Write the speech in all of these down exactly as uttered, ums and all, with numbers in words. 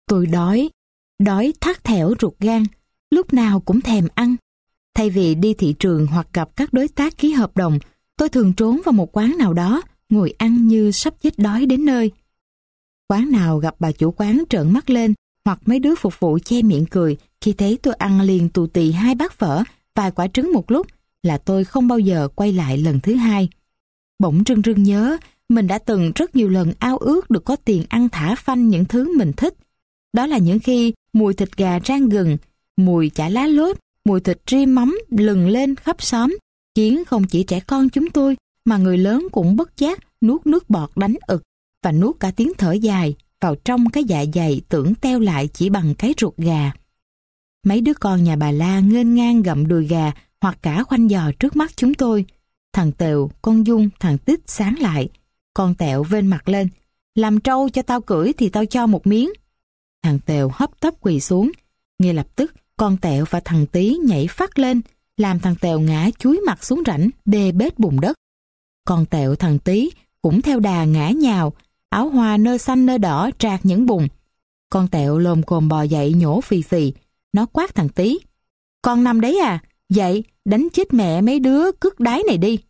Tôi đói, đói thắt thẻo ruột gan, lúc nào cũng thèm ăn. Thay vì đi thị trường hoặc gặp các đối tác ký hợp đồng, tôi thường trốn vào một quán nào đó, ngồi ăn như sắp chết đói đến nơi. Quán nào gặp bà chủ quán trợn mắt lên, hoặc mấy đứa phục vụ che miệng cười khi thấy tôi ăn liền tù tì hai bát phở, vài quả trứng một lúc, là tôi không bao giờ quay lại lần thứ hai. Bỗng rưng rưng nhớ, mình đã từng rất nhiều lần ao ước được có tiền ăn thả phanh những thứ mình thích. Đó là những khi mùi thịt gà rang gừng, mùi chả lá lốt, mùi thịt ri mắm lừng lên khắp xóm, khiến không chỉ trẻ con chúng tôi mà người lớn cũng bất giác nuốt nước bọt đánh ực và nuốt cả tiếng thở dài vào trong cái dạ dày tưởng teo lại chỉ bằng cái ruột gà. Mấy đứa con nhà bà La nghênh ngang gặm đùi gà hoặc cả khoanh giò trước mắt chúng tôi. Thằng Tèo, con Dung, thằng Tích sáng lại. Con Tẹo vênh mặt lên, làm trâu cho tao cưỡi thì tao cho một miếng. Thằng Tèo hấp tấp quỳ xuống. Ngay lập tức con Tẹo và thằng Tí nhảy phắt lên, làm thằng Tèo ngã chúi mặt xuống rãnh bê bết bùn đất. Con Tẹo thằng Tí cũng theo đà ngã nhào, áo hoa nơ xanh nơ đỏ trạc những bùn. Con Tẹo lồm cồm bò dậy nhổ phì phì. Nó quát thằng Tí: "Con nằm đấy à? Dậy, đánh chết mẹ mấy đứa cứt đái này đi."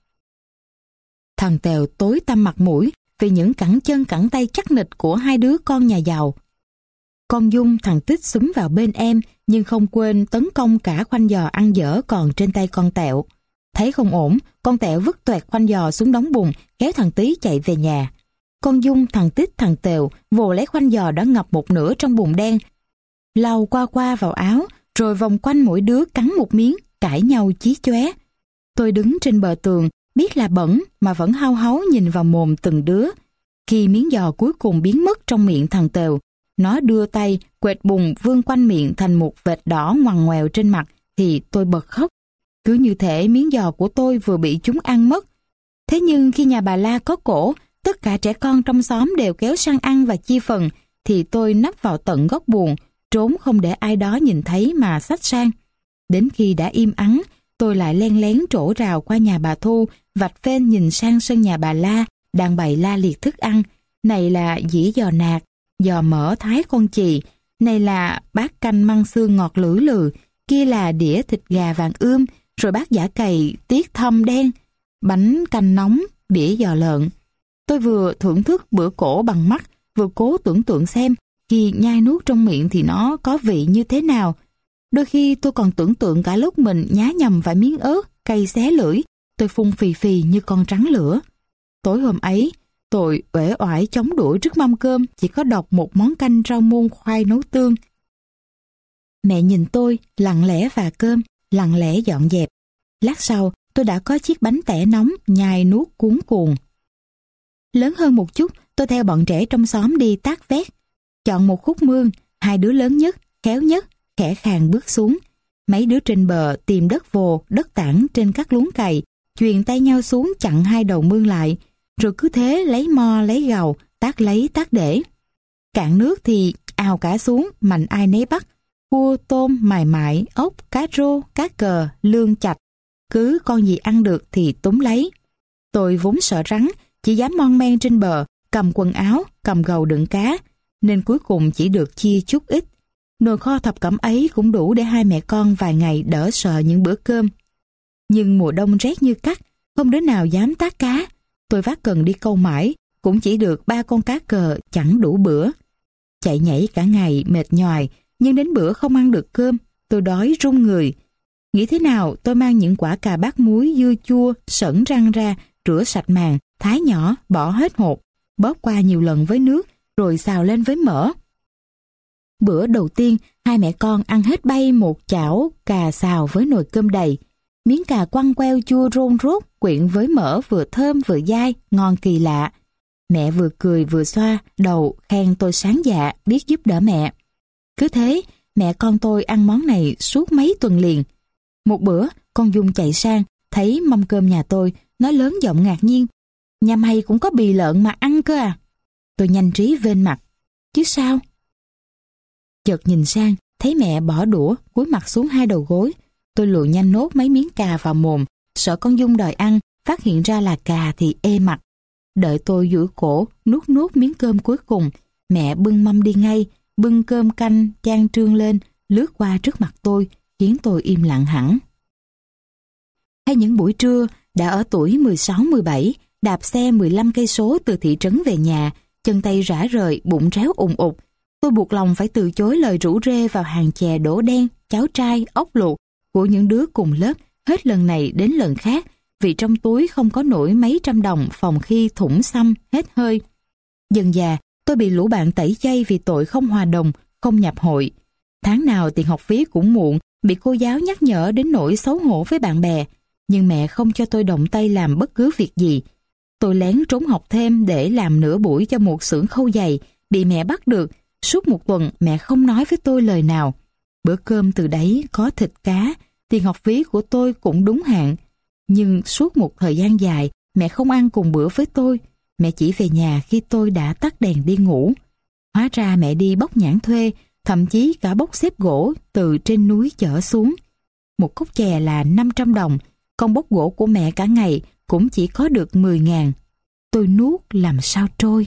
Thằng Tèo tối tăm mặt mũi vì những cẳng chân cẳng tay chắc nịch của hai đứa con nhà giàu. Con Dung thằng Tích xúm vào bên em, nhưng không quên tấn công cả khoanh giò ăn dở còn trên tay con Tẹo. Thấy không ổn, con Tẹo vứt toẹt khoanh giò xuống đống bùn, kéo thằng Tí chạy về nhà. Con Dung thằng Tích thằng Tèo vồ lấy khoanh giò đã ngập một nửa trong bùn đen, lau qua qua vào áo, rồi vòng quanh mỗi đứa cắn một miếng, cãi nhau chí chóe. Tôi đứng trên bờ tường, biết là bẩn mà vẫn hau háu nhìn vào mồm từng đứa. Khi miếng giò cuối cùng biến mất trong miệng thằng Tèo, nó đưa tay quệt bùn vương quanh miệng thành một vệt đỏ ngoằn ngoèo trên mặt, thì tôi bật khóc. Cứ như thể miếng giò của tôi vừa bị chúng ăn mất. Thế nhưng khi nhà bà La có cổ, tất cả trẻ con trong xóm đều kéo sang ăn và chia phần, thì tôi nấp vào tận góc buồng, trốn không để ai đó nhìn thấy mà xách sang. Đến khi đã im ắng, tôi lại len lén trổ rào qua nhà bà Thu, vạch phên nhìn sang sân nhà bà La, đang bày la liệt thức ăn. Này là dĩa giò nạc, giò mỡ thái con chì, này là bát canh măng xương ngọt lử lừ, kia là đĩa thịt gà vàng ươm, rồi bát chả cày tiết thâm đen, bánh canh nóng, đĩa giò lợn. Tôi vừa thưởng thức bữa cổ bằng mắt, vừa cố tưởng tượng xem khi nhai nuốt trong miệng thì nó có vị như thế nào. Đôi khi tôi còn tưởng tượng cả lúc mình nhá nhầm vài miếng ớt, cay xé lưỡi, tôi phun phì phì như con rắn lửa. Tối hôm ấy, tôi uể oải chống đuổi trước mâm cơm, chỉ có đọc một món canh rau muôn khoai nấu tương. Mẹ nhìn tôi, lặng lẽ vả cơm, lặng lẽ dọn dẹp. Lát sau, tôi đã có chiếc bánh tẻ nóng, nhai nuốt cuống cuồng. Lớn hơn một chút, tôi theo bọn trẻ trong xóm đi tát vét. Chọn một khúc mương, hai đứa lớn nhất, khéo nhất, khẽ khàng bước xuống. Mấy đứa trên bờ tìm đất vồ, đất tảng trên các luống cày, chuyền tay nhau xuống chặn hai đầu mương lại, rồi cứ thế lấy mo lấy gầu, tát lấy tát để. Cạn nước thì ào cả xuống, mạnh ai nấy bắt. Cua, tôm, mài mại, ốc, cá rô, cá cờ, lương chạch. Cứ con gì ăn được thì túm lấy. Tôi vốn sợ rắn, chỉ dám mon men trên bờ, cầm quần áo, cầm gầu đựng cá, nên cuối cùng chỉ được chia chút ít. Nồi kho thập cẩm ấy cũng đủ để hai mẹ con vài ngày đỡ sợ những bữa cơm. Nhưng mùa đông rét như cắt, không đứa nào dám tát cá. Tôi vác cần đi câu mãi, cũng chỉ được ba con cá cờ chẳng đủ bữa. Chạy nhảy cả ngày mệt nhoài, nhưng đến bữa không ăn được cơm, tôi đói run người. Nghĩ thế nào tôi mang những quả cà bát muối dưa chua, sẩn rang ra, rửa sạch màng, thái nhỏ, bỏ hết hột, bóp qua nhiều lần với nước, rồi xào lên với mỡ. Bữa đầu tiên, hai mẹ con ăn hết bay một chảo cà xào với nồi cơm đầy. Miếng cà quăng queo chua rôn rốt, quyện với mỡ vừa thơm vừa dai, ngon kỳ lạ. Mẹ vừa cười vừa xoa đầu khen tôi sáng dạ, biết giúp đỡ mẹ. Cứ thế, mẹ con tôi ăn món này suốt mấy tuần liền. Một bữa, con Dung chạy sang, thấy mâm cơm nhà tôi, nó lớn giọng ngạc nhiên: "Nhà mày cũng có bì lợn mà ăn cơ à?" Tôi nhanh trí vênh mặt: "Chứ sao?" Chợt nhìn sang, thấy mẹ bỏ đũa, cúi mặt xuống hai đầu gối. Tôi lùi nhanh nốt mấy miếng cà vào mồm, sợ con Dung đòi ăn, phát hiện ra là cà thì ê mặt. Đợi tôi duỗi cổ, nuốt nuốt miếng cơm cuối cùng, mẹ bưng mâm đi ngay, bưng cơm canh chan trương lên, lướt qua trước mặt tôi, khiến tôi im lặng hẳn. Hay những buổi trưa, đã ở tuổi mười sáu mười bảy, đạp xe mười lăm cây số từ thị trấn về nhà, chân tay rã rời, bụng réo ùng ục, tôi buộc lòng phải từ chối lời rủ rê vào hàng chè đỗ đen, cháo trai, ốc luộc của những đứa cùng lớp, hết lần này đến lần khác, vì trong túi không có nổi mấy trăm đồng phòng khi thủng xăm hết hơi. Dần dà, tôi bị lũ bạn tẩy chay vì tội không hòa đồng, không nhập hội. Tháng nào tiền học phí cũng muộn, bị cô giáo nhắc nhở đến nỗi xấu hổ với bạn bè. Nhưng mẹ không cho tôi động tay làm bất cứ việc gì. Tôi lén trốn học thêm để làm nửa buổi cho một xưởng khâu giày, bị mẹ bắt được. Suốt một tuần mẹ không nói với tôi lời nào. Bữa cơm từ đấy có thịt cá, tiền học phí của tôi cũng đúng hạn. Nhưng suốt một thời gian dài, mẹ không ăn cùng bữa với tôi. Mẹ chỉ về nhà khi tôi đã tắt đèn đi ngủ. Hóa ra mẹ đi bóc nhãn thuê, thậm chí cả bóc xếp gỗ từ trên núi chở xuống. Một cốc chè là năm trăm đồng, con bóc gỗ của mẹ cả ngày cũng chỉ có được mười ngàn. Tôi nuốt làm sao trôi.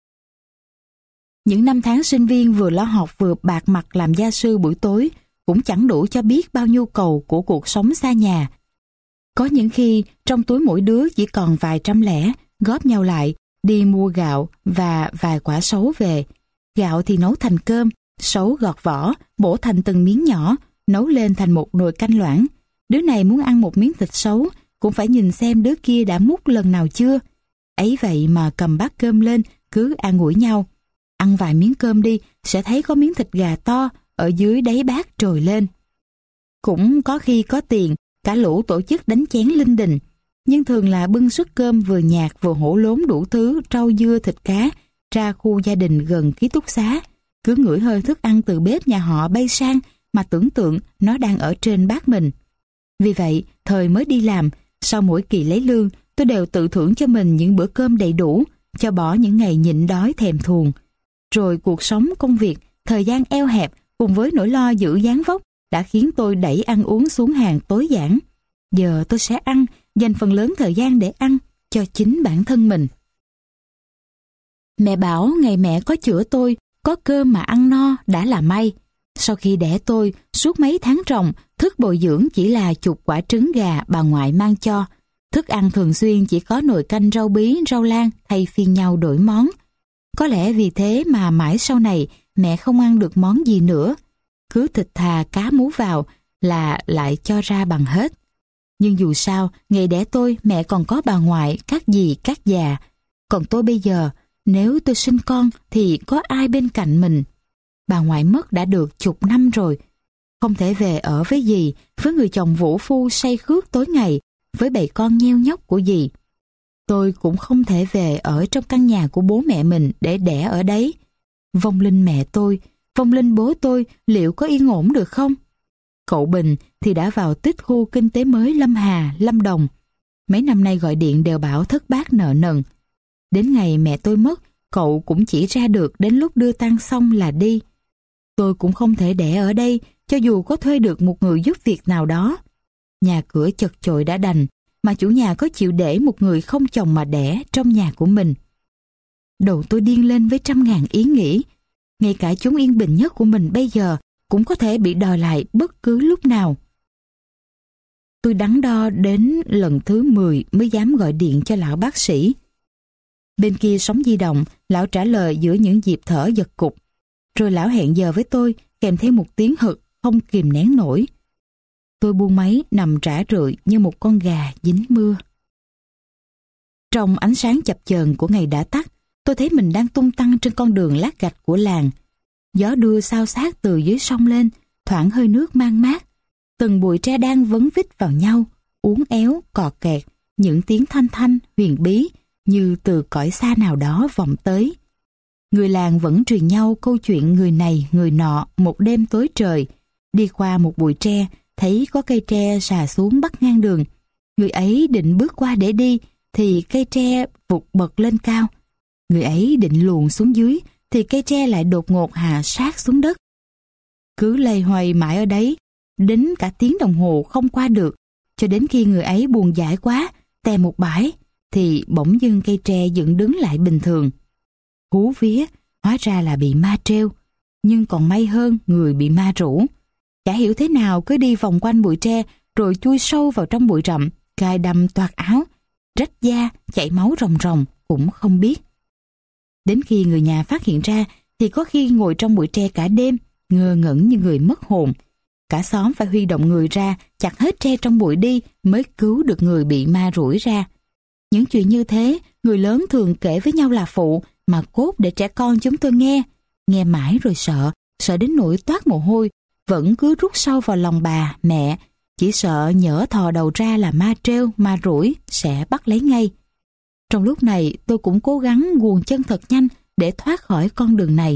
Những năm tháng sinh viên vừa lo học vừa bạc mặt làm gia sư buổi tối cũng chẳng đủ cho biết bao nhu cầu của cuộc sống xa nhà. Có những khi trong túi mỗi đứa chỉ còn vài trăm lẻ, góp nhau lại, đi mua gạo và vài quả sấu về. Gạo thì nấu thành cơm, sấu gọt vỏ, bổ thành từng miếng nhỏ, nấu lên thành một nồi canh loãng. Đứa này muốn ăn một miếng thịt sấu, cũng phải nhìn xem đứa kia đã múc lần nào chưa. Ấy vậy mà cầm bát cơm lên, cứ an ủi nhau. Ăn vài miếng cơm đi, sẽ thấy có miếng thịt gà to ở dưới đáy bát trồi lên. Cũng có khi có tiền, cả lũ tổ chức đánh chén linh đình. Nhưng thường là bưng suất cơm vừa nhạt vừa hổ lốn đủ thứ rau dưa thịt cá ra khu gia đình gần ký túc xá. Cứ ngửi hơi thức ăn từ bếp nhà họ bay sang mà tưởng tượng nó đang ở trên bát mình. Vì vậy, thời mới đi làm, sau mỗi kỳ lấy lương, tôi đều tự thưởng cho mình những bữa cơm đầy đủ, cho bỏ những ngày nhịn đói thèm thuồng. Rồi cuộc sống công việc, thời gian eo hẹp cùng với nỗi lo giữ dáng vóc đã khiến tôi đẩy ăn uống xuống hàng tối giản. Giờ tôi sẽ ăn, dành phần lớn thời gian để ăn cho chính bản thân mình. Mẹ bảo ngày mẹ có chữa tôi, có cơm mà ăn no đã là may. Sau khi đẻ tôi, suốt mấy tháng ròng, thức bồi dưỡng chỉ là chục quả trứng gà bà ngoại mang cho. Thức ăn thường xuyên chỉ có nồi canh rau bí, rau lang thay phiên nhau đổi món. Có lẽ vì thế mà mãi sau này mẹ không ăn được món gì nữa. Cứ thịt thà cá mú vào là lại cho ra bằng hết. Nhưng dù sao, ngày đẻ tôi mẹ còn có bà ngoại, các dì, các già. Còn tôi bây giờ, nếu tôi sinh con thì có ai bên cạnh mình? Bà ngoại mất đã được chục năm rồi. Không thể về ở với dì, với người chồng vũ phu say khước tối ngày, với bầy con nheo nhóc của dì. Tôi cũng không thể về ở trong căn nhà của bố mẹ mình để đẻ ở đấy. Vong linh mẹ tôi, vong linh bố tôi liệu có yên ổn được không? Cậu Bình thì đã vào tích khu kinh tế mới Lâm Hà, Lâm Đồng. Mấy năm nay gọi điện đều bảo thất bát nợ nần. Đến ngày mẹ tôi mất, cậu cũng chỉ ra được đến lúc đưa tang xong là đi. Tôi cũng không thể đẻ ở đây, cho dù có thuê được một người giúp việc nào đó. Nhà cửa chật chội đã đành, mà chủ nhà có chịu để một người không chồng mà đẻ trong nhà của mình. Đầu tôi điên lên với trăm ngàn ý nghĩ. Ngay cả chốn yên bình nhất của mình bây giờ cũng có thể bị đòi lại bất cứ lúc nào. Tôi đắn đo đến lần thứ mười mới dám gọi điện cho lão bác sĩ. Bên kia sóng di động, lão trả lời giữa những nhịp thở giật cục. Rồi lão hẹn giờ với tôi kèm theo một tiếng hực không kìm nén nổi. Tôi buông máy nằm rã rượi như một con gà dính mưa. Trong ánh sáng chập chờn của ngày đã tắt, tôi thấy mình đang tung tăng trên con đường lát gạch của làng. Gió đưa xao xát từ dưới sông lên, thoảng hơi nước mang mát. Từng bụi tre đan vấn vít vào nhau, uốn éo, cò kẹt, những tiếng thanh thanh, huyền bí như từ cõi xa nào đó vọng tới. Người làng vẫn truyền nhau câu chuyện người này người nọ một đêm tối trời. Đi qua một bụi tre, thấy có cây tre xà xuống bắc ngang đường. Người ấy định bước qua để đi, thì cây tre vụt bật lên cao. Người ấy định luồn xuống dưới, thì cây tre lại đột ngột hạ sát xuống đất. Cứ lầy hoầy mãi ở đấy, đến cả tiếng đồng hồ không qua được, cho đến khi người ấy buồn dại quá, tè một bãi, thì bỗng dưng cây tre dựng đứng lại bình thường. Hú vía, hóa ra là bị ma trêu. nhưng còn may hơn người bị ma rủ. Chả hiểu thế nào cứ đi vòng quanh bụi tre rồi chui sâu vào trong bụi rậm, gai đâm toạc áo, rách da, chảy máu ròng ròng cũng không biết. Đến khi người nhà phát hiện ra thì có khi ngồi trong bụi tre cả đêm, ngơ ngẩn như người mất hồn. Cả xóm phải huy động người ra chặt hết tre trong bụi đi mới cứu được người bị ma rủi ra. Những chuyện như thế người lớn thường kể với nhau là phụ, mà cốt để trẻ con chúng tôi nghe. Nghe mãi rồi sợ, sợ đến nỗi toát mồ hôi, vẫn cứ rút sâu vào lòng bà, mẹ, chỉ sợ nhỡ thò đầu ra là ma trêu, ma rủi sẽ bắt lấy ngay. Trong lúc này tôi cũng cố gắng guồng chân thật nhanh để thoát khỏi con đường này.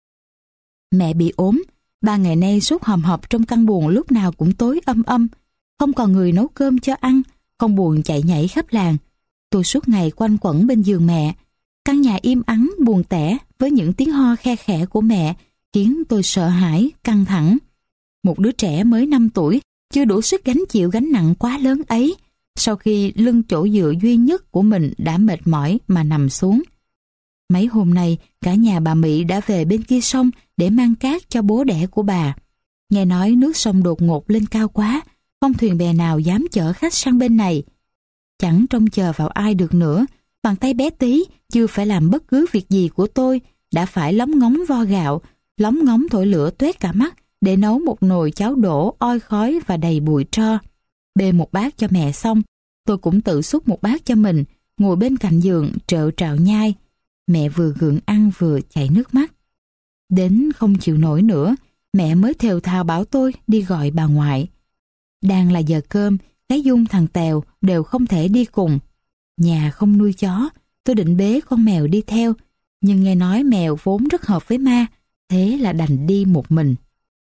Mẹ bị ốm, ba ngày nay sốt hòm hộp trong căn buồng lúc nào cũng tối âm âm, không còn người nấu cơm cho ăn, con buồn chạy nhảy khắp làng. Tôi suốt ngày quanh quẩn bên giường mẹ. Căn nhà im ắng, buồn tẻ với những tiếng ho khe khẽ của mẹ khiến tôi sợ hãi, căng thẳng. Một đứa trẻ mới năm tuổi, chưa đủ sức gánh chịu gánh nặng quá lớn ấy, sau khi lưng chỗ dựa duy nhất của mình đã mệt mỏi mà nằm xuống. Mấy hôm nay, cả nhà bà Mỹ đã về bên kia sông để mang cát cho bố đẻ của bà. Nghe nói nước sông đột ngột lên cao quá, không thuyền bè nào dám chở khách sang bên này. Chẳng trông chờ vào ai được nữa, bàn tay bé tí chưa phải làm bất cứ việc gì của tôi đã phải lóng ngóng vo gạo, lóng ngóng thổi lửa tuét cả mắt để nấu một nồi cháo đổ oi khói và đầy bụi tro. Bê một bát cho mẹ xong, tôi cũng tự xúc một bát cho mình, ngồi bên cạnh giường trợ trạo nhai. Mẹ vừa gượng ăn vừa chảy nước mắt. Đến không chịu nổi nữa, mẹ mới thều thào bảo tôi đi gọi bà ngoại. Đang là giờ cơm, cái Dung thằng Tèo đều không thể đi cùng. Nhà không nuôi chó, tôi định bế con mèo đi theo, nhưng nghe nói mèo vốn rất hợp với ma, thế là đành đi một mình.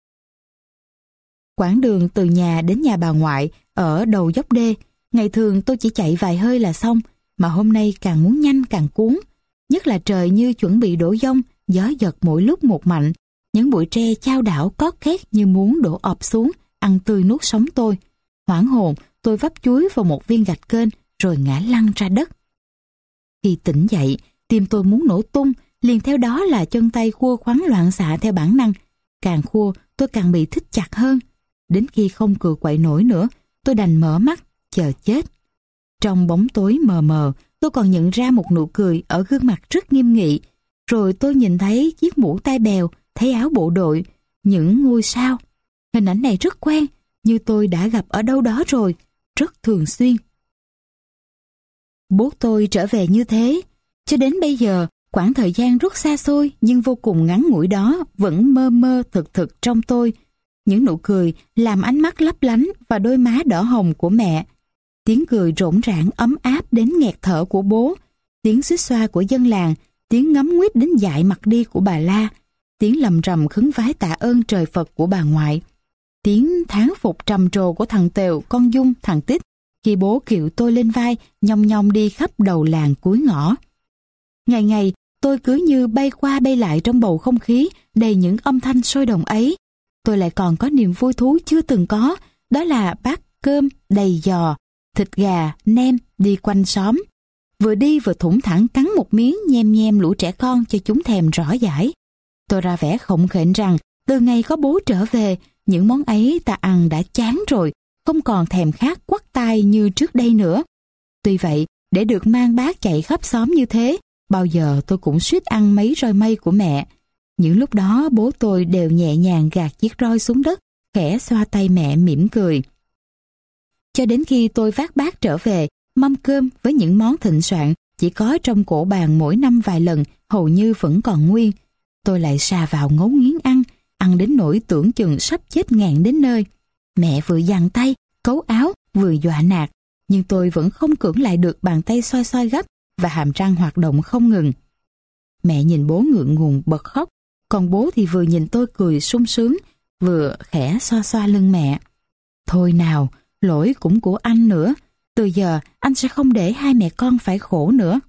Quãng đường từ nhà đến nhà bà ngoại ở đầu dốc đê, ngày thường tôi chỉ chạy vài hơi là xong, mà hôm nay càng muốn nhanh càng cuốn. Nhất là trời như chuẩn bị đổ dông, gió giật mỗi lúc một mạnh, những bụi tre chao đảo cót két như muốn đổ ập xuống, ăn tươi nuốt sống tôi. Hoảng hồn, tôi vấp chúi vào một viên gạch kênh rồi ngã lăn ra đất. Khi tỉnh dậy, tim tôi muốn nổ tung, liền theo đó là chân tay khua khoắn loạn xạ theo bản năng. Càng khua, tôi càng bị thít chặt hơn. Đến khi không cựa quậy nổi nữa, tôi đành mở mắt, chờ chết. Trong bóng tối mờ mờ, tôi còn nhận ra một nụ cười ở gương mặt rất nghiêm nghị. Rồi tôi nhìn thấy chiếc mũ tai bèo, thấy áo bộ đội, những ngôi sao. Hình ảnh này rất quen, như tôi đã gặp ở đâu đó rồi, rất thường xuyên. Bố tôi trở về như thế. Cho đến bây giờ, quãng thời gian rất xa xôi nhưng vô cùng ngắn ngủi đó vẫn mơ mơ thực thực trong tôi. Những nụ cười làm ánh mắt lấp lánh và đôi má đỏ hồng của mẹ. Tiếng cười rỗn rãng ấm áp đến nghẹt thở của bố. Tiếng xuýt xoa của dân làng, tiếng ngấm nguýt đến dại mặt đi của bà La. Tiếng lầm rầm khấn vái tạ ơn trời Phật của bà ngoại. Tiếng thán phục trầm trồ của thằng Tèo, con Dung, thằng Tích khi bố kiệu tôi lên vai nhong nhong đi khắp đầu làng cuối ngõ. Ngày ngày tôi cứ như bay qua bay lại trong bầu không khí đầy những âm thanh sôi động ấy. Tôi lại còn có niềm vui thú chưa từng có, đó là bát cơm đầy giò, thịt gà, nem đi quanh xóm. Vừa đi vừa thủng thẳng cắn một miếng nhem nhem lũ trẻ con cho chúng thèm rõ dãi. Tôi ra vẻ khổng khệnh rằng từ ngày có bố trở về, những món ấy ta ăn đã chán rồi, không còn thèm khát quắt tai như trước đây nữa. Tuy vậy, để được mang bát chạy khắp xóm như thế, bao giờ tôi cũng suýt ăn mấy roi mây của mẹ. Những lúc đó bố tôi đều nhẹ nhàng gạt chiếc roi xuống đất, khẽ xoa tay mẹ mỉm cười. Cho đến khi tôi vác bát trở về, mâm cơm với những món thịnh soạn chỉ có trong cổ bàn mỗi năm vài lần hầu như vẫn còn nguyên. Tôi lại sa vào ngấu nghiến ăn, ăn đến nỗi tưởng chừng sắp chết ngạn đến nơi. Mẹ vừa giằng tay, cấu áo, vừa dọa nạt, nhưng tôi vẫn không cưỡng lại được bàn tay xoay xoay gấp và hàm răng hoạt động không ngừng. Mẹ nhìn bố ngượng ngùng bật khóc, còn bố thì vừa nhìn tôi cười sung sướng, vừa khẽ xoa xoa lưng mẹ. Thôi nào, lỗi cũng của anh nữa, từ giờ anh sẽ không để hai mẹ con phải khổ nữa.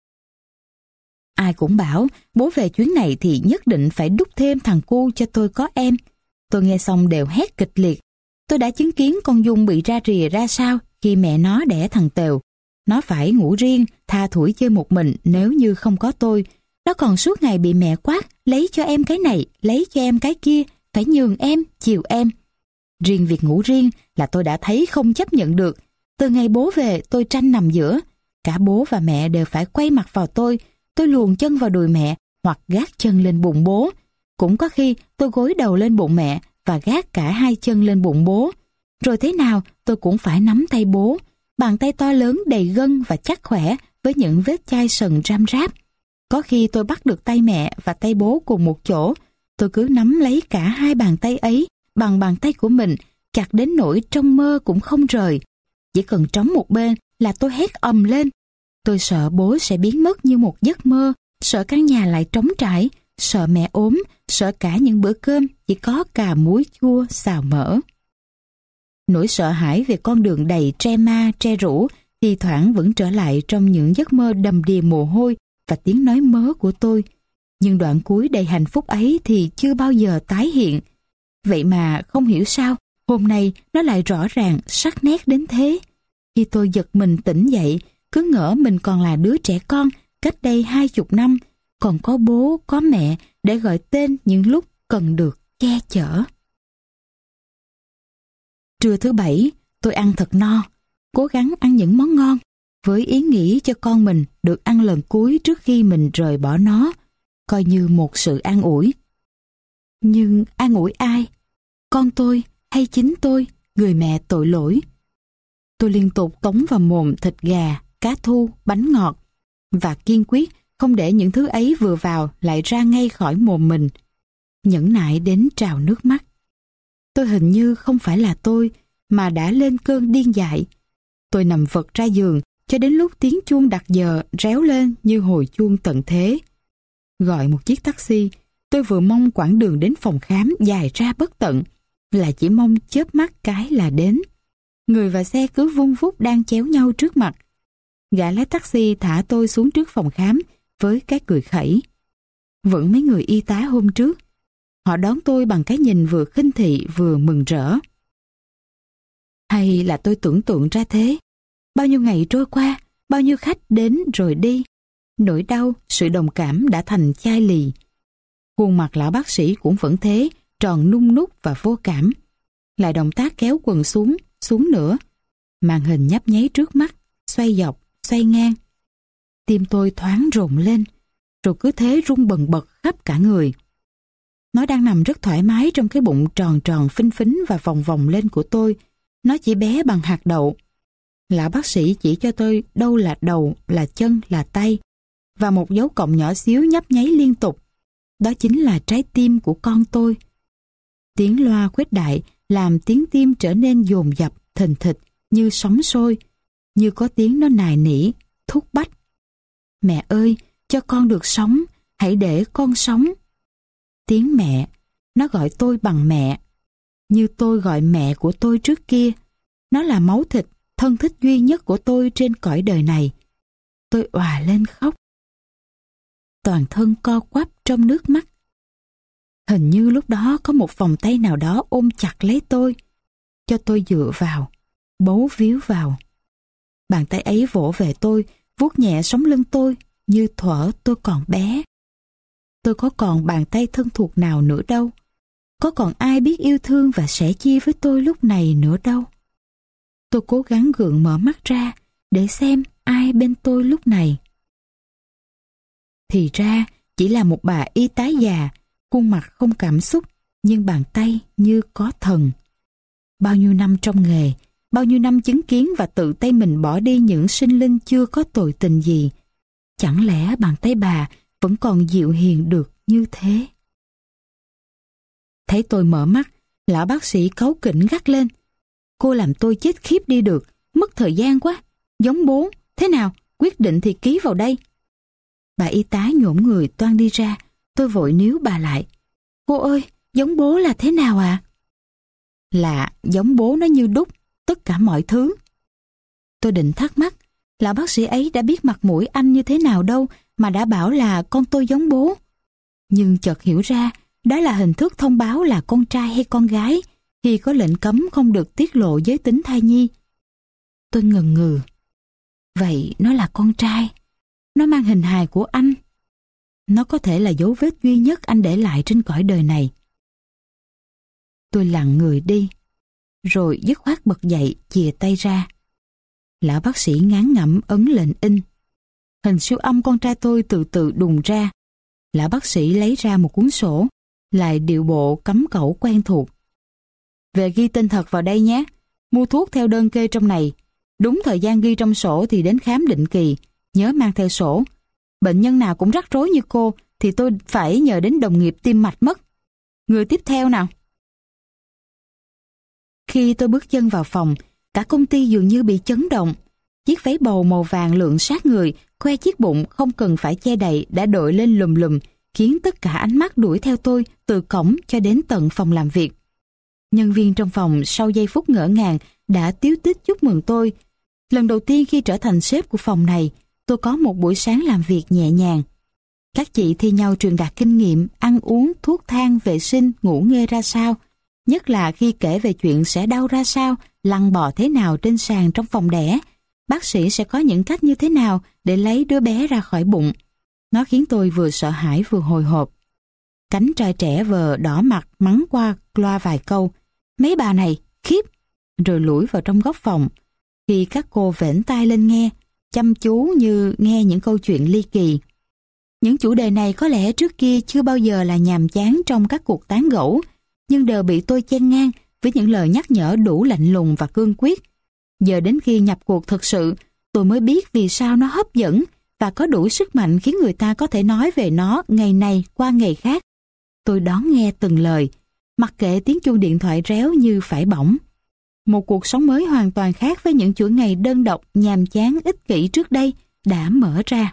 Ai cũng bảo bố về chuyến này thì nhất định phải đúc thêm thằng cu cho tôi có em. Tôi nghe xong đều hét kịch liệt. Tôi đã chứng kiến con Dung bị ra rìa ra sao khi mẹ nó đẻ thằng Tèo. Nó phải ngủ riêng, tha thủi chơi một mình nếu như không có tôi. Nó còn suốt ngày bị mẹ quát, lấy cho em cái này, lấy cho em cái kia, phải nhường em, chiều em. Riêng việc ngủ riêng là tôi đã thấy không chấp nhận được. Từ ngày bố về tôi tranh nằm giữa. Cả bố và mẹ đều phải quay mặt vào tôi. Tôi luồn chân vào đùi mẹ hoặc gác chân lên bụng bố. Cũng có khi tôi gối đầu lên bụng mẹ và gác cả hai chân lên bụng bố. Rồi thế nào tôi cũng phải nắm tay bố. Bàn tay to lớn đầy gân và chắc khỏe với những vết chai sần ram ráp. Có khi tôi bắt được tay mẹ và tay bố cùng một chỗ. Tôi cứ nắm lấy cả hai bàn tay ấy bằng bàn tay của mình, chặt đến nỗi trong mơ cũng không rời. Chỉ cần trống một bên là tôi hét ầm lên. Tôi sợ bố sẽ biến mất như một giấc mơ, sợ căn nhà lại trống trải, sợ mẹ ốm, sợ cả những bữa cơm chỉ có cà muối chua xào mỡ. Nỗi sợ hãi về con đường đầy tre ma, tre rũ thì thoảng vẫn trở lại trong những giấc mơ đầm đìa mồ hôi và tiếng nói mớ của tôi. Nhưng đoạn cuối đầy hạnh phúc ấy thì chưa bao giờ tái hiện. Vậy mà không hiểu sao, hôm nay nó lại rõ ràng, sắc nét đến thế. Khi tôi giật mình tỉnh dậy, cứ ngỡ mình còn là đứa trẻ con cách đây hai chục năm, còn có bố, có mẹ để gọi tên những lúc cần được che chở. Trưa thứ bảy, tôi ăn thật no, cố gắng ăn những món ngon, với ý nghĩ cho con mình được ăn lần cuối trước khi mình rời bỏ nó, coi như một sự an ủi. Nhưng an ủi ai? Con tôi hay chính tôi, người mẹ tội lỗi? Tôi liên tục tống vào mồm thịt gà, cá thu, bánh ngọt và kiên quyết không để những thứ ấy vừa vào lại ra ngay khỏi mồm mình. Nhẫn nại đến trào nước mắt. Tôi hình như không phải là tôi mà đã lên cơn điên dại. Tôi nằm vật ra giường cho đến lúc tiếng chuông đặt giờ réo lên như hồi chuông tận thế. Gọi một chiếc taxi, tôi vừa mong quãng đường đến phòng khám dài ra bất tận, là chỉ mong chớp mắt cái là đến. Người và xe cứ vung vút đang chéo nhau trước mặt. Gã lái taxi thả tôi xuống trước phòng khám với cái cười khẩy. Vẫn mấy người y tá hôm trước. Họ đón tôi bằng cái nhìn vừa khinh thị vừa mừng rỡ. Hay là tôi tưởng tượng ra thế? Bao nhiêu ngày trôi qua, bao nhiêu khách đến rồi đi. Nỗi đau, sự đồng cảm đã thành chai lì. Khuôn mặt lão bác sĩ cũng vẫn thế, tròn nung nút và vô cảm. Lại động tác kéo quần xuống, xuống nữa. Màn hình nhấp nháy trước mắt, xoay dọc, xoay ngang. Tim tôi thoáng rộn lên, rồi cứ thế rung bần bật khắp cả người. Nó đang nằm rất thoải mái trong cái bụng tròn tròn phinh phính và vòng vòng lên của tôi. Nó chỉ bé bằng hạt đậu. Lão bác sĩ chỉ cho tôi đâu là đầu, là chân, là tay. Và một dấu cộng nhỏ xíu nhấp nháy liên tục. Đó chính là trái tim của con tôi. Tiếng loa khuếch đại làm tiếng tim trở nên dồn dập, thình thịch, như sóng sôi, như có tiếng nó nài nỉ, thúc bách. Mẹ ơi, cho con được sống, hãy để con sống. Tiếng mẹ, nó gọi tôi bằng mẹ, như tôi gọi mẹ của tôi trước kia. Nó là máu thịt, thân thích duy nhất của tôi trên cõi đời này. Tôi òa lên khóc. Toàn thân co quắp trong nước mắt. Hình như lúc đó có một vòng tay nào đó ôm chặt lấy tôi, cho tôi dựa vào, bấu víu vào. Bàn tay ấy vỗ về tôi, vuốt nhẹ sống lưng tôi, như thuở tôi còn bé. Tôi có còn bàn tay thân thuộc nào nữa đâu. Có còn ai biết yêu thương và sẻ chia với tôi lúc này nữa đâu. Tôi cố gắng gượng mở mắt ra để xem ai bên tôi lúc này. Thì ra chỉ là một bà y tá già, khuôn mặt không cảm xúc, nhưng bàn tay như có thần. Bao nhiêu năm trong nghề, bao nhiêu năm chứng kiến và tự tay mình bỏ đi những sinh linh chưa có tội tình gì. Chẳng lẽ bàn tay bà vẫn còn dịu hiền được như thế? Thấy tôi mở mắt, lão bác sĩ cáu kỉnh gắt lên. Cô làm tôi chết khiếp đi được, mất thời gian quá. Giống bố, thế nào, quyết định thì ký vào đây. Bà y tá nhổm người toan đi ra, tôi vội níu bà lại. Cô ơi, giống bố là thế nào ạ? À? Là giống bố nó như đúc, tất cả mọi thứ. Tôi định thắc mắc, lão bác sĩ ấy đã biết mặt mũi anh như thế nào đâu mà đã bảo là con tôi giống bố. Nhưng chợt hiểu ra, đó là hình thức thông báo là con trai hay con gái, khi có lệnh cấm không được tiết lộ giới tính thai nhi. Tôi ngần ngừ. Vậy nó là con trai. Nó mang hình hài của anh. Nó có thể là dấu vết duy nhất anh để lại trên cõi đời này. Tôi lặng người đi, rồi dứt khoát bật dậy chìa tay ra. Lão bác sĩ ngán ngẩm ấn lệnh in. Hình siêu âm con trai tôi từ từ đùng ra. Lão bác sĩ lấy ra một cuốn sổ, lại điệu bộ cắm cẩu quen thuộc. Về ghi tên thật vào đây nhé. Mua thuốc theo đơn kê trong này. Đúng thời gian ghi trong sổ thì đến khám định kỳ. Nhớ mang theo sổ. Bệnh nhân nào cũng rắc rối như cô thì tôi phải nhờ đến đồng nghiệp tim mạch mất. Người tiếp theo nào. Khi tôi bước chân vào phòng, cả công ty dường như bị chấn động. Chiếc váy bầu màu vàng lượn sát người, khoe chiếc bụng không cần phải che đậy đã đội lên lùm lùm, khiến tất cả ánh mắt đuổi theo tôi từ cổng cho đến tận phòng làm việc. Nhân viên trong phòng sau giây phút ngỡ ngàng đã tíu tít chúc mừng tôi. Lần đầu tiên khi trở thành sếp của phòng này, tôi có một buổi sáng làm việc nhẹ nhàng. Các chị thi nhau truyền đạt kinh nghiệm, ăn uống, thuốc thang, vệ sinh, ngủ nghê ra sao. Nhất là khi kể về chuyện sẽ đau ra sao, lăn bò thế nào trên sàn trong phòng đẻ. Bác sĩ sẽ có những cách như thế nào để lấy đứa bé ra khỏi bụng. Nó khiến tôi vừa sợ hãi vừa hồi hộp. Cánh trai trẻ vờ đỏ mặt mắng qua loa vài câu. Mấy bà này, khiếp! Rồi lủi vào trong góc phòng. Khi các cô vểnh tai lên nghe, chăm chú như nghe những câu chuyện ly kỳ. Những chủ đề này có lẽ trước kia chưa bao giờ là nhàm chán trong các cuộc tán gẫu, nhưng đều bị tôi chen ngang với những lời nhắc nhở đủ lạnh lùng và cương quyết. Giờ đến khi nhập cuộc thực sự, tôi mới biết vì sao nó hấp dẫn và có đủ sức mạnh khiến người ta có thể nói về nó ngày này qua ngày khác. Tôi đón nghe từng lời, mặc kệ tiếng chuông điện thoại réo như phải bỏng. Một cuộc sống mới hoàn toàn khác với những chuỗi ngày đơn độc, nhàm chán, ích kỷ trước đây đã mở ra.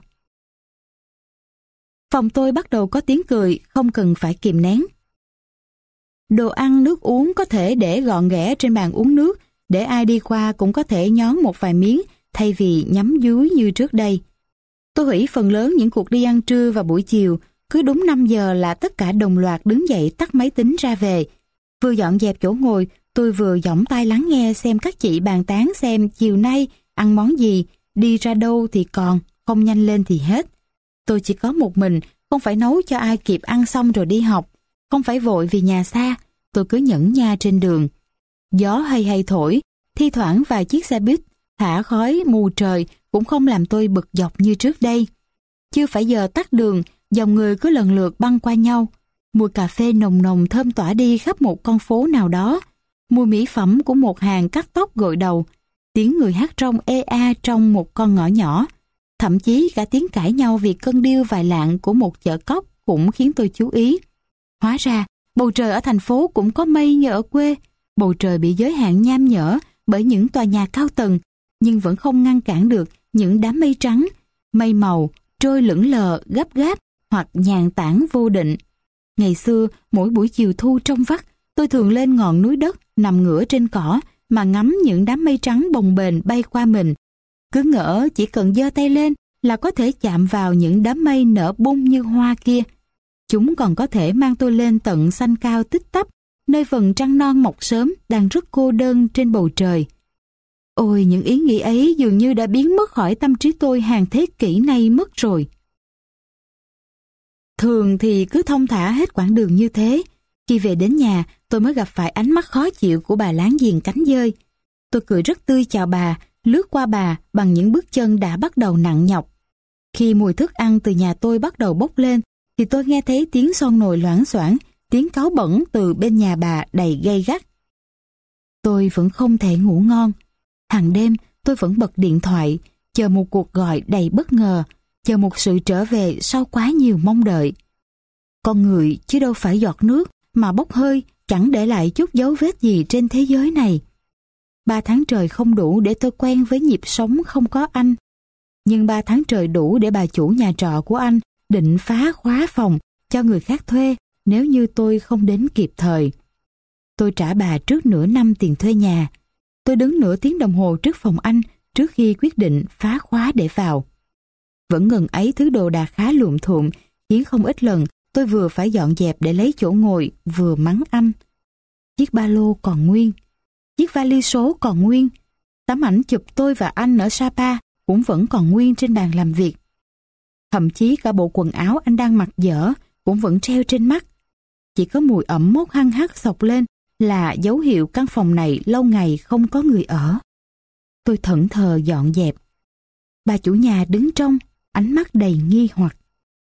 Phòng tôi bắt đầu có tiếng cười, không cần phải kìm nén. Đồ ăn, nước uống có thể để gọn ghẽ trên bàn uống nước, để ai đi qua cũng có thể nhón một vài miếng thay vì nhắm dúi như trước đây. Tôi hủy phần lớn những cuộc đi ăn trưa vào buổi chiều, cứ đúng năm giờ là tất cả đồng loạt đứng dậy tắt máy tính ra về. Vừa dọn dẹp chỗ ngồi, tôi vừa giỏng tai lắng nghe xem các chị bàn tán xem chiều nay ăn món gì, đi ra đâu thì còn, không nhanh lên thì hết. Tôi chỉ có một mình, không phải nấu cho ai kịp ăn xong rồi đi học, không phải vội vì nhà xa, tôi cứ nhẫn nha trên đường. Gió hay hay thổi, thi thoảng vài chiếc xe buýt thả khói mù trời cũng không làm tôi bực dọc như trước đây. Chưa phải giờ tắt đường, dòng người cứ lần lượt băng qua nhau. Mùi cà phê nồng nồng thơm tỏa đi khắp một con phố nào đó. Mùi mỹ phẩm của một hàng cắt tóc gội đầu. Tiếng người hát rong ê a trong một con ngõ nhỏ. Thậm chí cả tiếng cãi nhau vì cân điêu vài lạng của một chợ cóc cũng khiến tôi chú ý. Hóa ra, bầu trời ở thành phố cũng có mây như ở quê. Bầu trời bị giới hạn nham nhở bởi những tòa nhà cao tầng, nhưng vẫn không ngăn cản được những đám mây trắng, mây màu, trôi lững lờ, gấp gáp hoặc nhàn tản vô định. Ngày xưa, mỗi buổi chiều thu trong vắt, tôi thường lên ngọn núi đất, nằm ngửa trên cỏ mà ngắm những đám mây trắng bồng bềnh bay qua mình. Cứ ngỡ chỉ cần giơ tay lên là có thể chạm vào những đám mây nở bung như hoa kia. Chúng còn có thể mang tôi lên tận xanh cao tích tắp, nơi vầng trăng non mọc sớm đang rất cô đơn trên bầu trời. Ôi, những ý nghĩ ấy dường như đã biến mất khỏi tâm trí tôi hàng thế kỷ nay mất rồi. Thường thì cứ thong thả hết quãng đường như thế. Khi về đến nhà, tôi mới gặp phải ánh mắt khó chịu của bà láng giềng cánh dơi. Tôi cười rất tươi chào bà, lướt qua bà bằng những bước chân đã bắt đầu nặng nhọc. Khi mùi thức ăn từ nhà tôi bắt đầu bốc lên, thì tôi nghe thấy tiếng son nồi loảng xoảng, tiếng cáu bẩn từ bên nhà bà đầy gay gắt. Tôi vẫn không thể ngủ ngon. Hàng đêm tôi vẫn bật điện thoại, chờ một cuộc gọi đầy bất ngờ, chờ một sự trở về sau quá nhiều mong đợi. Con người chứ đâu phải giọt nước mà bốc hơi, chẳng để lại chút dấu vết gì trên thế giới này. Ba tháng trời không đủ để tôi quen với nhịp sống không có anh. Nhưng ba tháng trời đủ để bà chủ nhà trọ của anh định phá khóa phòng cho người khác thuê nếu như tôi không đến kịp thời. Tôi trả bà trước nửa năm tiền thuê nhà. Tôi đứng nửa tiếng đồng hồ trước phòng anh trước khi quyết định phá khóa để vào. Vẫn ngần ấy thứ đồ đạc khá luộm thuộm, khiến không ít lần tôi vừa phải dọn dẹp để lấy chỗ ngồi, vừa mắng anh. Chiếc ba lô còn nguyên, chiếc vali số còn nguyên, tấm ảnh chụp tôi và anh ở Sapa cũng vẫn còn nguyên trên bàn làm việc. Thậm chí cả bộ quần áo anh đang mặc dở cũng vẫn treo trên mắt. Chỉ có mùi ẩm mốc hăng hắc xộc lên là dấu hiệu căn phòng này lâu ngày không có người ở. Tôi thẫn thờ dọn dẹp. Bà chủ nhà đứng trong, ánh mắt đầy nghi hoặc.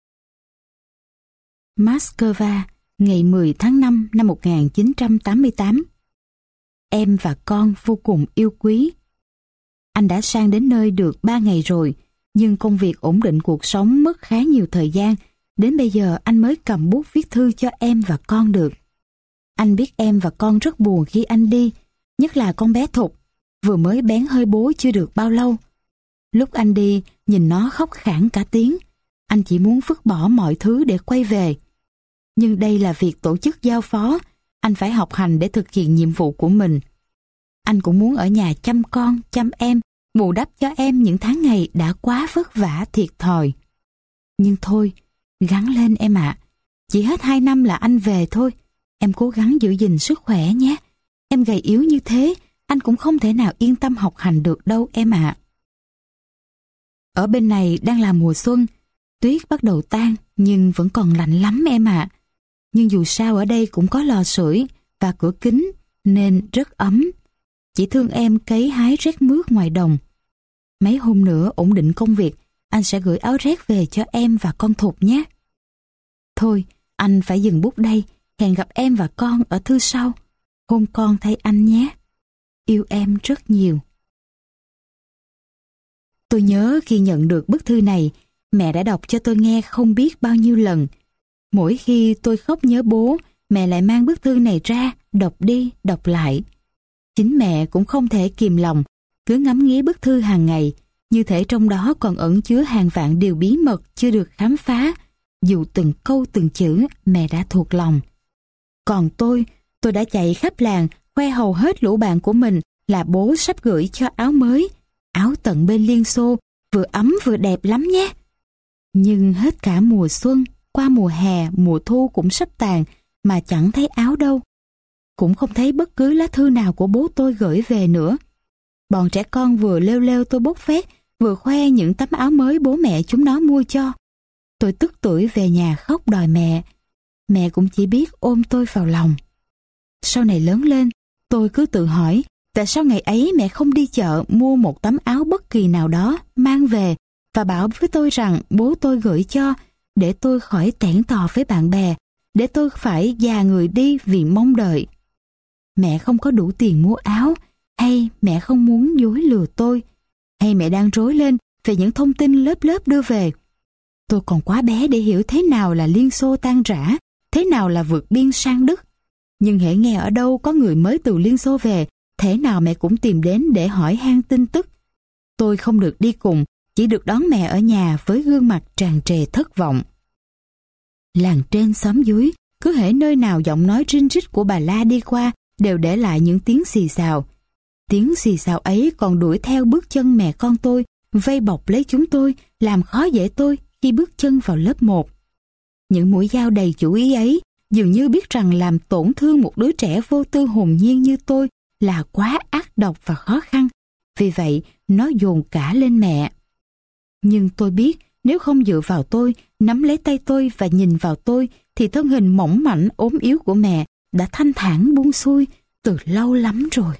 Moscow, ngày mười tháng năm năm một nghìn chín trăm tám mươi tám. Em và con vô cùng yêu quý. Anh đã sang đến nơi được ba ngày rồi, nhưng công việc ổn định cuộc sống mất khá nhiều thời gian. Đến bây giờ anh mới cầm bút viết thư cho em và con được. Anh biết em và con rất buồn khi anh đi, nhất là con bé Thục, vừa mới bén hơi bố chưa được bao lâu. Lúc anh đi, nhìn nó khóc khản cả tiếng. Anh chỉ muốn vứt bỏ mọi thứ để quay về. Nhưng đây là việc tổ chức giao phó, anh phải học hành để thực hiện nhiệm vụ của mình. Anh cũng muốn ở nhà chăm con, chăm em, bù đắp cho em những tháng ngày đã quá vất vả thiệt thòi. Nhưng thôi, gắng lên em ạ. Chỉ hết hai năm là anh về thôi. Em cố gắng giữ gìn sức khỏe nhé. Em gầy yếu như thế, anh cũng không thể nào yên tâm học hành được đâu em ạ. Ở bên này đang là mùa xuân, tuyết bắt đầu tan nhưng vẫn còn lạnh lắm em ạ. Nhưng dù sao ở đây cũng có lò sưởi và cửa kính nên rất ấm. Chỉ thương em cấy hái rét mướt ngoài đồng. Mấy hôm nữa ổn định công việc, anh sẽ gửi áo rét về cho em và con Thục nhé. Thôi, anh phải dừng bút đây. Hẹn gặp em và con ở thư sau. Hôn con thay anh nhé. Yêu em rất nhiều. Tôi nhớ khi nhận được bức thư này, mẹ đã đọc cho tôi nghe không biết bao nhiêu lần. Mỗi khi tôi khóc nhớ bố, mẹ lại mang bức thư này ra, đọc đi, đọc lại. Chính mẹ cũng không thể kìm lòng, cứ ngắm nghía bức thư hàng ngày, như thể trong đó còn ẩn chứa hàng vạn điều bí mật chưa được khám phá, dù từng câu từng chữ mẹ đã thuộc lòng. Còn tôi, tôi đã chạy khắp làng, khoe hầu hết lũ bạn của mình là bố sắp gửi cho áo mới, áo tận bên Liên Xô, vừa ấm vừa đẹp lắm nhé. Nhưng hết cả mùa xuân, qua mùa hè, mùa thu cũng sắp tàn, mà chẳng thấy áo đâu. Cũng không thấy bất cứ lá thư nào của bố tôi gửi về nữa. Bọn trẻ con vừa lêu lêu tôi bốc phét, vừa khoe những tấm áo mới bố mẹ chúng nó mua cho. Tôi tức tưởi về nhà khóc đòi mẹ. Mẹ cũng chỉ biết ôm tôi vào lòng. Sau này lớn lên, tôi cứ tự hỏi, tại sao ngày ấy mẹ không đi chợ mua một tấm áo bất kỳ nào đó, mang về, và bảo với tôi rằng bố tôi gửi cho, để tôi khỏi tẻn tò với bạn bè, để tôi phải già người đi vì mong đợi. Mẹ không có đủ tiền mua áo, hay mẹ không muốn dối lừa tôi, hay mẹ đang rối lên về những thông tin lớp lớp đưa về. Tôi còn quá bé để hiểu thế nào là Liên Xô tan rã, thế nào là vượt biên sang Đức. Nhưng hễ nghe ở đâu có người mới từ Liên Xô về, thế nào mẹ cũng tìm đến để hỏi han tin tức. Tôi không được đi cùng, chỉ được đón mẹ ở nhà với gương mặt tràn trề thất vọng. Làng trên xóm dưới, cứ hễ nơi nào giọng nói rinh rít của bà La đi qua đều để lại những tiếng xì xào. Tiếng xì xào ấy còn đuổi theo bước chân mẹ con tôi, vây bọc lấy chúng tôi, làm khó dễ tôi khi bước chân vào lớp một. Những mũi dao đầy chủ ý ấy dường như biết rằng làm tổn thương một đứa trẻ vô tư hồn nhiên như tôi là quá ác độc và khó khăn. Vì vậy, nó dồn cả lên mẹ. Nhưng tôi biết, nếu không dựa vào tôi, nắm lấy tay tôi và nhìn vào tôi, thì thân hình mỏng mảnh ốm yếu của mẹ đã thanh thản buông xuôi từ lâu lắm rồi.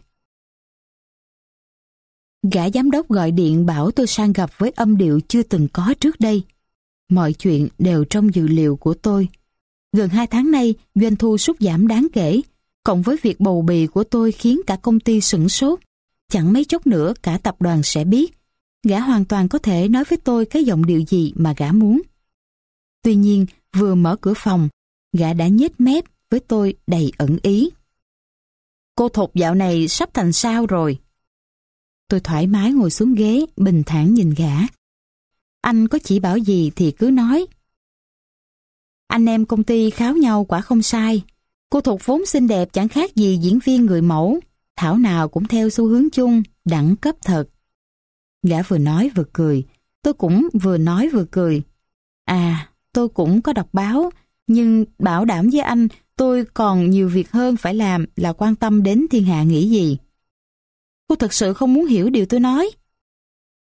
Gã giám đốc gọi điện bảo tôi sang gặp với âm điệu chưa từng có trước đây. Mọi chuyện đều trong dự liệu của tôi. Gần hai tháng nay, doanh thu sút giảm đáng kể, cộng với việc bầu bì của tôi khiến cả công ty sửng sốt. Chẳng mấy chốc nữa cả tập đoàn sẽ biết. Gã hoàn toàn có thể nói với tôi cái giọng điệu gì mà gã muốn. Tuy nhiên, vừa mở cửa phòng, gã đã nhếch mép với tôi đầy ẩn ý. Cô Thục dạo này sắp thành sao rồi? Tôi thoải mái ngồi xuống ghế, bình thản nhìn gã. Anh có chỉ bảo gì thì cứ nói. Anh em công ty kháo nhau quả không sai. Cô Thục vốn xinh đẹp chẳng khác gì diễn viên người mẫu, thảo nào cũng theo xu hướng chung, đẳng cấp thật. Gã vừa nói vừa cười, tôi cũng vừa nói vừa cười. À, tôi cũng có đọc báo, nhưng bảo đảm với anh, tôi còn nhiều việc hơn phải làm là quan tâm đến thiên hạ nghĩ gì. Cô thật sự không muốn hiểu điều tôi nói.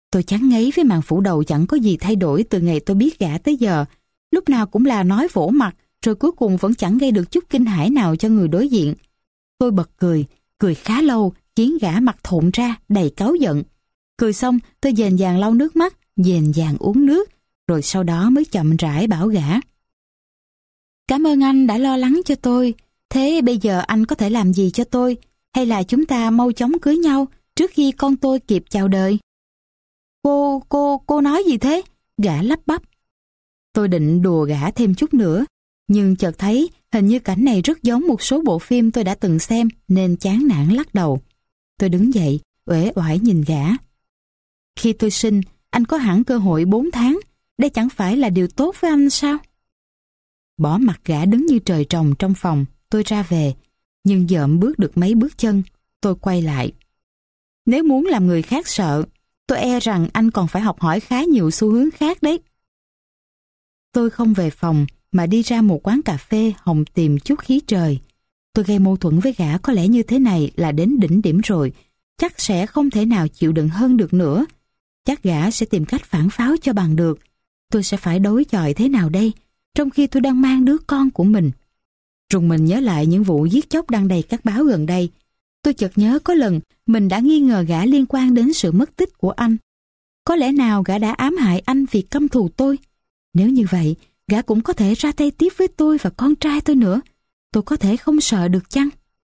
Tôi chán ngấy với màn phủ đầu chẳng có gì thay đổi từ ngày tôi biết gã tới giờ. Lúc nào cũng là nói vỗ mặt, rồi cuối cùng vẫn chẳng gây được chút kinh hãi nào cho người đối diện. Tôi bật cười, cười khá lâu, khiến gã mặt thộn ra, đầy cáu giận. Cười xong, tôi dền dàng lau nước mắt, dền dàng uống nước, rồi sau đó mới chậm rãi bảo gã. Cảm ơn anh đã lo lắng cho tôi. Thế bây giờ anh có thể làm gì cho tôi? Hay là chúng ta mau chóng cưới nhau trước khi con tôi kịp chào đời? Cô, cô, cô nói gì thế? Gã lắp bắp. Tôi định đùa gã thêm chút nữa, nhưng chợt thấy hình như cảnh này rất giống một số bộ phim tôi đã từng xem nên chán nản lắc đầu. Tôi đứng dậy, uể oải nhìn gã. Khi tôi sinh, anh có hẳn cơ hội bốn tháng. Đây chẳng phải là điều tốt với anh sao? Bỏ mặt gã đứng như trời trồng trong phòng, tôi ra về. Nhưng dợm bước được mấy bước chân, tôi quay lại. Nếu muốn làm người khác sợ, tôi e rằng anh còn phải học hỏi khá nhiều xu hướng khác đấy. Tôi không về phòng mà đi ra một quán cà phê hòng tìm chút khí trời. Tôi gây mâu thuẫn với gã có lẽ như thế này là đến đỉnh điểm rồi. Chắc sẽ không thể nào chịu đựng hơn được nữa. Chắc gã sẽ tìm cách phản pháo cho bằng được. Tôi sẽ phải đối chọi thế nào đây, trong khi tôi đang mang đứa con của mình. Rùng mình nhớ lại những vụ giết chóc đăng đầy các báo gần đây. Tôi chợt nhớ có lần mình đã nghi ngờ gã liên quan đến sự mất tích của anh. Có lẽ nào gã đã ám hại anh vì căm thù tôi? Nếu như vậy, gã cũng có thể ra tay tiếp với tôi và con trai tôi nữa. Tôi có thể không sợ được chăng?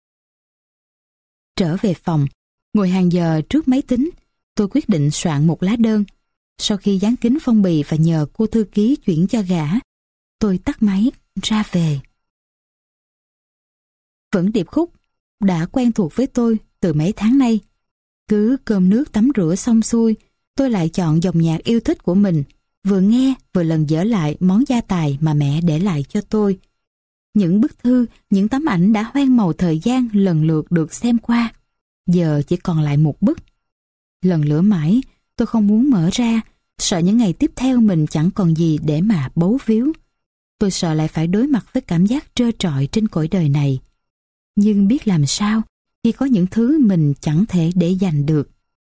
Trở về phòng, ngồi hàng giờ trước máy tính, tôi quyết định soạn một lá đơn. Sau khi dán kính phong bì và nhờ cô thư ký chuyển cho gã, tôi tắt máy, ra về. Vẫn điệp khúc đã quen thuộc với tôi từ mấy tháng nay. Cứ cơm nước tắm rửa xong xuôi, tôi lại chọn dòng nhạc yêu thích của mình, vừa nghe vừa lần dở lại món gia tài mà mẹ để lại cho tôi. Những bức thư, những tấm ảnh đã hoen màu thời gian lần lượt được xem qua. Giờ chỉ còn lại một bức. Lần lữa mãi, tôi không muốn mở ra, sợ những ngày tiếp theo mình chẳng còn gì để mà bấu víu. Tôi sợ lại phải đối mặt với cảm giác trơ trọi trên cõi đời này. Nhưng biết làm sao khi có những thứ mình chẳng thể để giành được.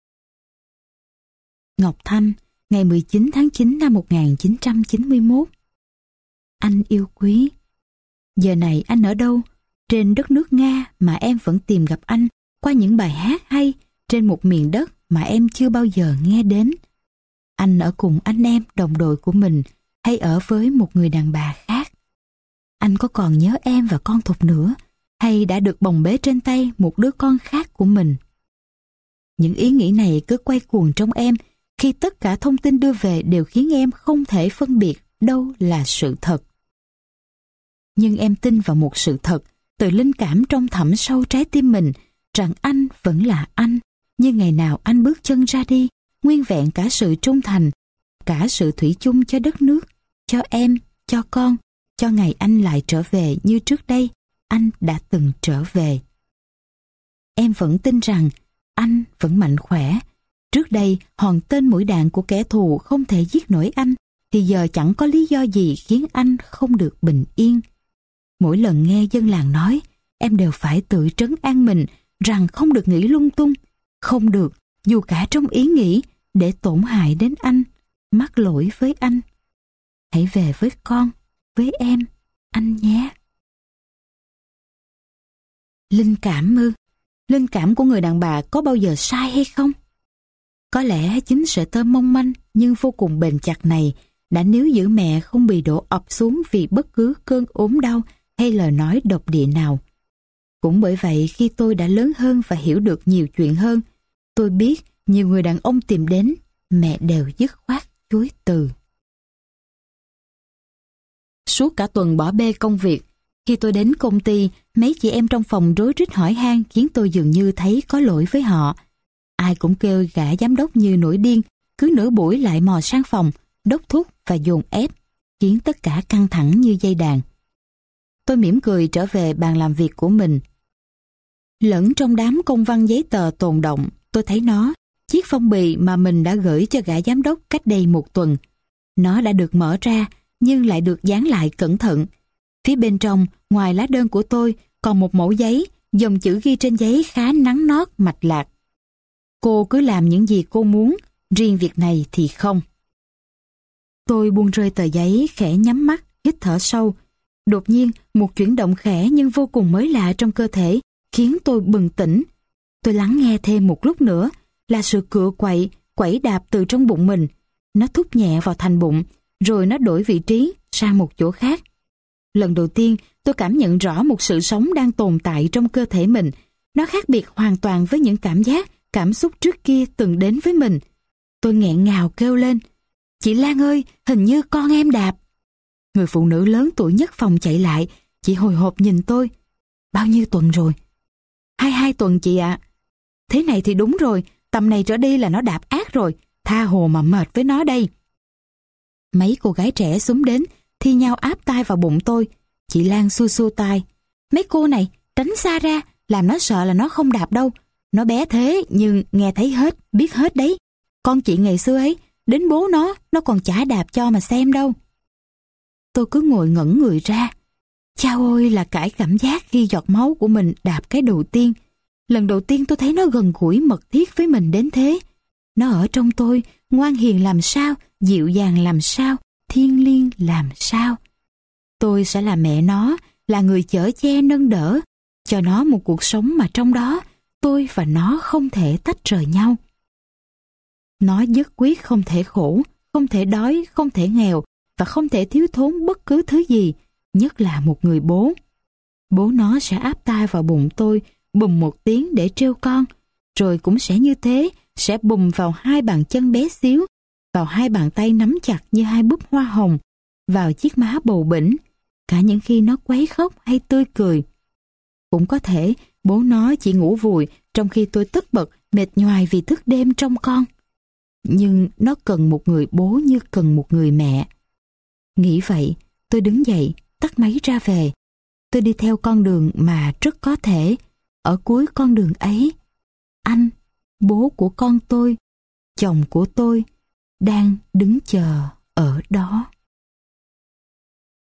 Ngọc Thanh, ngày mười chín tháng chín năm một nghìn chín trăm chín mươi mốt. Anh yêu quý. Giờ này anh ở đâu? Trên đất nước Nga mà em vẫn tìm gặp anh qua những bài hát hay trên một miền đất mà em chưa bao giờ nghe đến. Anh ở cùng anh em đồng đội của mình hay ở với một người đàn bà khác? Anh có còn nhớ em và con Thục nữa, hay đã được bồng bế trên tay một đứa con khác của mình? Những ý nghĩ này cứ quay cuồng trong em khi tất cả thông tin đưa về đều khiến em không thể phân biệt đâu là sự thật. Nhưng em tin vào một sự thật từ linh cảm trong thẳm sâu trái tim mình, rằng anh vẫn là anh, như ngày nào anh bước chân ra đi, nguyên vẹn cả sự trung thành, cả sự thủy chung cho đất nước, cho em, cho con, cho ngày anh lại trở về như trước đây anh đã từng trở về. Em vẫn tin rằng anh vẫn mạnh khỏe. Trước đây, hòn tên mũi đạn của kẻ thù không thể giết nổi anh, thì giờ chẳng có lý do gì khiến anh không được bình yên. Mỗi lần nghe dân làng nói, em đều phải tự trấn an mình rằng không được nghĩ lung tung, không được, dù cả trong ý nghĩ, để tổn hại đến anh, mắc lỗi với anh. Hãy về với con, với em, anh nhé. Linh cảm ư? Linh cảm của người đàn bà có bao giờ sai hay không? Có lẽ chính sợi tơ mong manh nhưng vô cùng bền chặt này đã níu giữ mẹ không bị đổ ập xuống vì bất cứ cơn ốm đau hay lời nói độc địa nào. Cũng bởi vậy khi tôi đã lớn hơn và hiểu được nhiều chuyện hơn, tôi biết nhiều người đàn ông tìm đến, mẹ đều dứt khoát chối từ. Suốt cả tuần bỏ bê công việc, khi tôi đến công ty, mấy chị em trong phòng rối rít hỏi han khiến tôi dường như thấy có lỗi với họ. Ai cũng kêu gã giám đốc như nổi điên, cứ nửa buổi lại mò sang phòng, đốc thúc và dồn ép, khiến tất cả căng thẳng như dây đàn. Tôi mỉm cười trở về bàn làm việc của mình. Lẫn trong đám công văn giấy tờ tồn động, tôi thấy nó, chiếc phong bì mà mình đã gửi cho gã giám đốc cách đây một tuần. Nó đã được mở ra, nhưng lại được dán lại cẩn thận. Phía bên trong, ngoài lá đơn của tôi, còn một mẩu giấy, dòng chữ ghi trên giấy khá nắn nót mạch lạc. Cô cứ làm những gì cô muốn, riêng việc này thì không. Tôi buông rơi tờ giấy, khẽ nhắm mắt, hít thở sâu. Đột nhiên, một chuyển động khẽ nhưng vô cùng mới lạ trong cơ thể khiến tôi bừng tỉnh. Tôi lắng nghe thêm một lúc nữa, là sự cựa quậy, quẩy đạp từ trong bụng mình. Nó thúc nhẹ vào thành bụng, rồi nó đổi vị trí sang một chỗ khác. Lần đầu tiên, tôi cảm nhận rõ một sự sống đang tồn tại trong cơ thể mình. Nó khác biệt hoàn toàn với những cảm giác, cảm xúc trước kia từng đến với mình. Tôi nghẹn ngào kêu lên, "Chị Lan ơi, hình như con em đạp." Người phụ nữ lớn tuổi nhất phòng chạy lại, chị hồi hộp nhìn tôi. "Bao nhiêu tuần rồi?" Hai hai tuần chị ạ." "Thế này thì đúng rồi, tầm này trở đi là nó đạp ác rồi, tha hồ mà mệt với nó đây." Mấy cô gái trẻ xúm đến, thi nhau áp tai vào bụng tôi. Chị Lan xua xua tai, "Mấy cô này, tránh xa ra, làm nó sợ là nó không đạp đâu. Nó bé thế nhưng nghe thấy hết, biết hết đấy. Con chị ngày xưa ấy, đến bố nó, nó còn chả đạp cho mà xem đâu." Tôi cứ ngồi ngẩn người ra. Chao ôi là cãi cảm giác khi giọt máu của mình đạp cái đầu tiên. Lần đầu tiên tôi thấy nó gần gũi mật thiết với mình đến thế. Nó ở trong tôi, ngoan hiền làm sao, dịu dàng làm sao, thiêng liêng làm sao. Tôi sẽ là mẹ nó, là người chở che nâng đỡ, cho nó một cuộc sống mà trong đó tôi và nó không thể tách rời nhau. Nó nhất quyết không thể khổ, không thể đói, không thể nghèo và không thể thiếu thốn bất cứ thứ gì, nhất là một người bố. Bố nó sẽ áp tai vào bụng tôi, bùm một tiếng để trêu con, rồi cũng sẽ như thế, sẽ bùm vào hai bàn chân bé xíu, vào hai bàn tay nắm chặt như hai búp hoa hồng, vào chiếc má bầu bĩnh, cả những khi nó quấy khóc hay tươi cười. Cũng có thể bố nó chỉ ngủ vùi trong khi tôi tất bật mệt nhoài vì thức đêm trông con. Nhưng nó cần một người bố như cần một người mẹ. Nghĩ vậy, tôi đứng dậy, tắt máy ra về. Tôi đi theo con đường mà rất có thể, ở cuối con đường ấy, anh, bố của con tôi, chồng của tôi, đang đứng chờ ở đó.